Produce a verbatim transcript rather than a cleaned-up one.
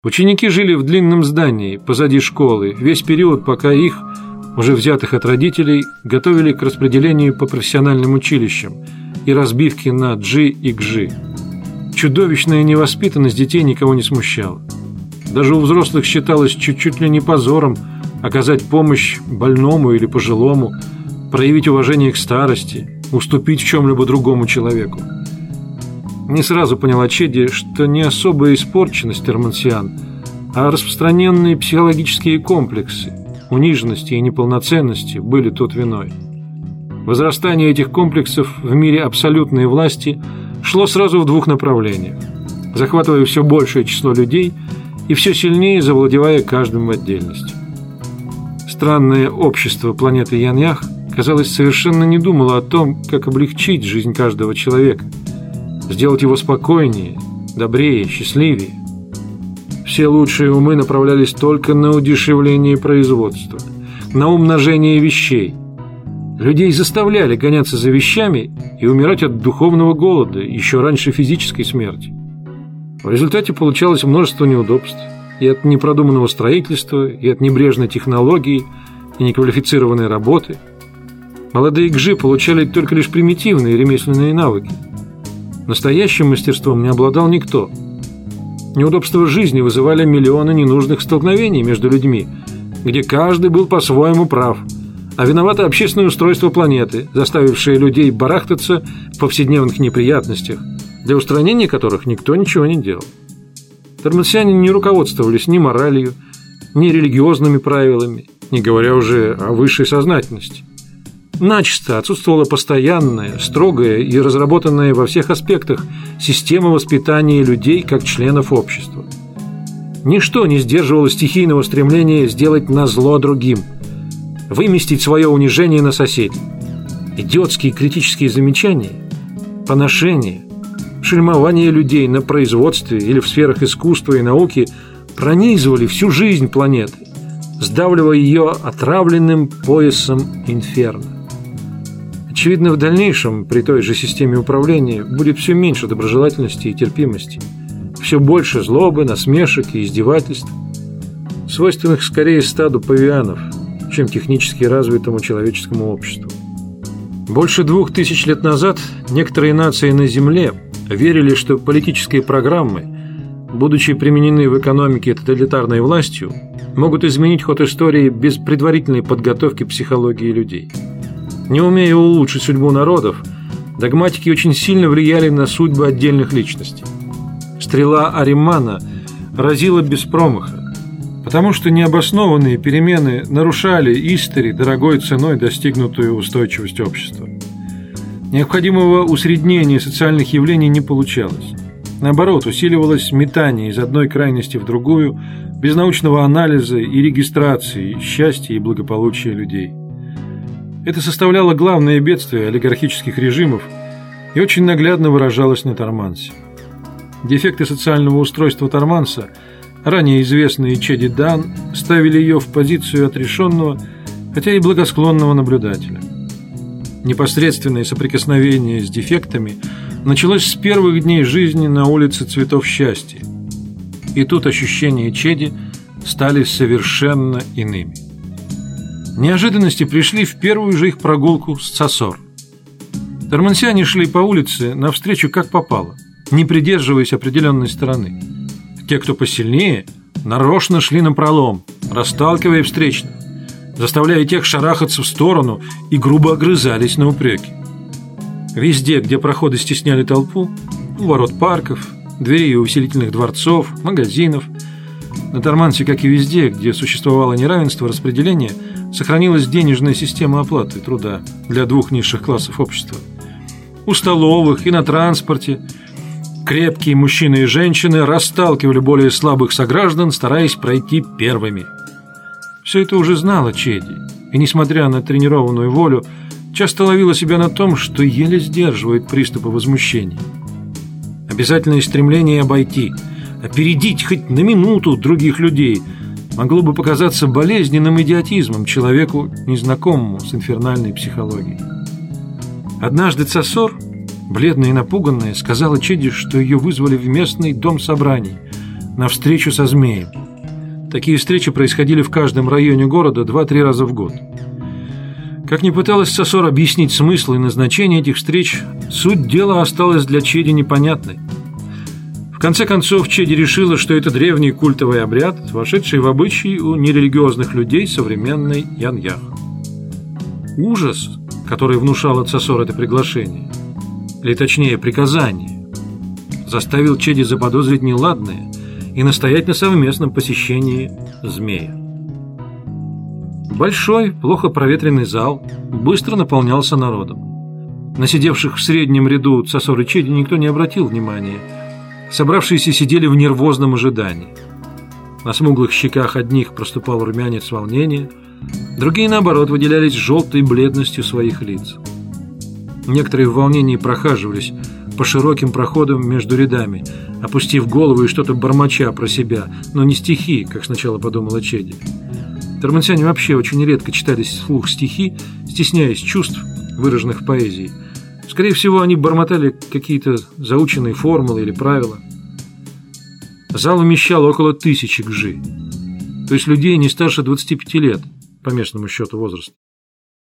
Ученики жили в длинном здании позади школы весь период, пока их, уже взятых от родителей, готовили к распределению по профессиональным училищам и разбивке на джи и гжи. Чудовищная невоспитанность детей никого не смущала. Даже у взрослых считалось чуть-чуть ли не позором оказать помощь больному или пожилому, проявить уважение к старости, уступить в чем-либо другому человеку. Не сразу поняла Чеди, что не особая испорченность термансиан, а распространенные психологические комплексы, униженности и неполноценности были тут виной. Возрастание этих комплексов в мире абсолютной власти шло сразу в двух направлениях, захватывая все большее число людей и все сильнее завладевая каждым в отдельности. Странное общество планеты Яньях, казалось, совершенно не думало о том, как облегчить жизнь каждого человека, сделать его спокойнее, добрее, счастливее. Все лучшие умы направлялись только на удешевление производства, на умножение вещей. Людей заставляли гоняться за вещами и умирать от духовного голода еще раньше физической смерти. В результате получалось множество неудобств и от непродуманного строительства, и от небрежной технологии, и неквалифицированной работы. Молодые гжи получали только лишь примитивные ремесленные навыки. Настоящим мастерством не обладал никто. Неудобства жизни вызывали миллионы ненужных столкновений между людьми, где каждый был по-своему прав, а виновато общественное устройство планеты, заставившее людей барахтаться в повседневных неприятностях, для устранения которых никто ничего не делал. Термансиане не руководствовались ни моралью, ни религиозными правилами, не говоря уже о высшей сознательности. Начисто отсутствовала постоянная, строгая и разработанная во всех аспектах система воспитания людей как членов общества. Ничто не сдерживало стихийного стремления сделать назло другим, выместить свое унижение на соседей. Идиотские критические замечания, поношения, шельмование людей на производстве или в сферах искусства и науки пронизывали всю жизнь планеты, сдавливая ее отравленным поясом инферно. Очевидно, в дальнейшем при той же системе управления будет все меньше доброжелательности и терпимости, все больше злобы, насмешек и издевательств, свойственных скорее стаду павианов, чем технически развитому человеческому обществу. Больше двух тысяч лет назад некоторые нации на Земле верили, что политические программы, будучи применены в экономике тоталитарной властью, могут изменить ход истории без предварительной подготовки психологии людей. Не умея улучшить судьбу народов, догматики очень сильно влияли на судьбы отдельных личностей. Стрела Аримана разила без промаха, потому что необоснованные перемены нарушали истори дорогой ценой достигнутую устойчивость общества. Необходимого усреднения социальных явлений не получалось. Наоборот, усиливалось метание из одной крайности в другую, без научного анализа и регистрации счастья и благополучия людей. Это составляло главное бедствие олигархических режимов и очень наглядно выражалось на Тормансе. Дефекты социального устройства Торманса, ранее известные Чеди Дан, ставили ее в позицию отрешенного, хотя и благосклонного наблюдателя. Непосредственное соприкосновение с дефектами началось с первых дней жизни на улице Цветов Счастья. И тут ощущения Чеди стали совершенно иными. Неожиданности пришли в первую же их прогулку с Цасор. Тормансиане шли по улице навстречу как попало, не придерживаясь определенной стороны. Те, кто посильнее, нарочно шли напролом, расталкивая встречных, заставляя тех шарахаться в сторону и грубо огрызались на упреки. Везде, где проходы стесняли толпу, у ворот парков, дверей увеселительных дворцов, магазинов, на Тормансе, как и везде, где существовало неравенство распределения, сохранилась денежная система оплаты труда для двух низших классов общества. У столовых и на транспорте крепкие мужчины и женщины расталкивали более слабых сограждан, стараясь пройти первыми. Все это уже знала Чеди, и, несмотря на тренированную волю, часто ловила себя на том, что еле сдерживает приступы возмущения. Обязательное стремление обойти, опередить хоть на минуту других людей могло бы показаться болезненным идиотизмом человеку, незнакомому с инфернальной психологией. Однажды Цасор, бледная и напуганная, сказала Чеди, что ее вызвали в местный дом собраний, на встречу со змеем. Такие встречи происходили в каждом районе города два-три раза в год. Как ни пыталась Цосор объяснить смысл и назначение этих встреч, суть дела осталась для Чеди непонятной. В конце концов, Чеди решила, что это древний культовый обряд, вошедший в обычаи у нерелигиозных людей современной Яньях. Ужас, который внушало Цосор это приглашение, или точнее приказание, заставил Чеди заподозрить неладное и настоять на совместном посещении змея. Большой, плохо проветренный зал быстро наполнялся народом. На сидевших в среднем ряду Цосор и Чеди никто не обратил внимания. Собравшиеся сидели в нервозном ожидании. На смуглых щеках одних проступал румянец волнения, другие, наоборот, выделялись желтой бледностью своих лиц. Некоторые в волнении прохаживались по широким проходам между рядами, опустив голову и что-то бормоча про себя, но не стихи, как сначала подумала Чеди. Тормансяне вообще очень редко читали вслух стихи, стесняясь чувств, выраженных в поэзии. Скорее всего, они бормотали какие-то заученные формулы или правила. Зал вмещал около тысячи гжи, то есть людей не старше двадцати пяти лет, по местному счету возраста.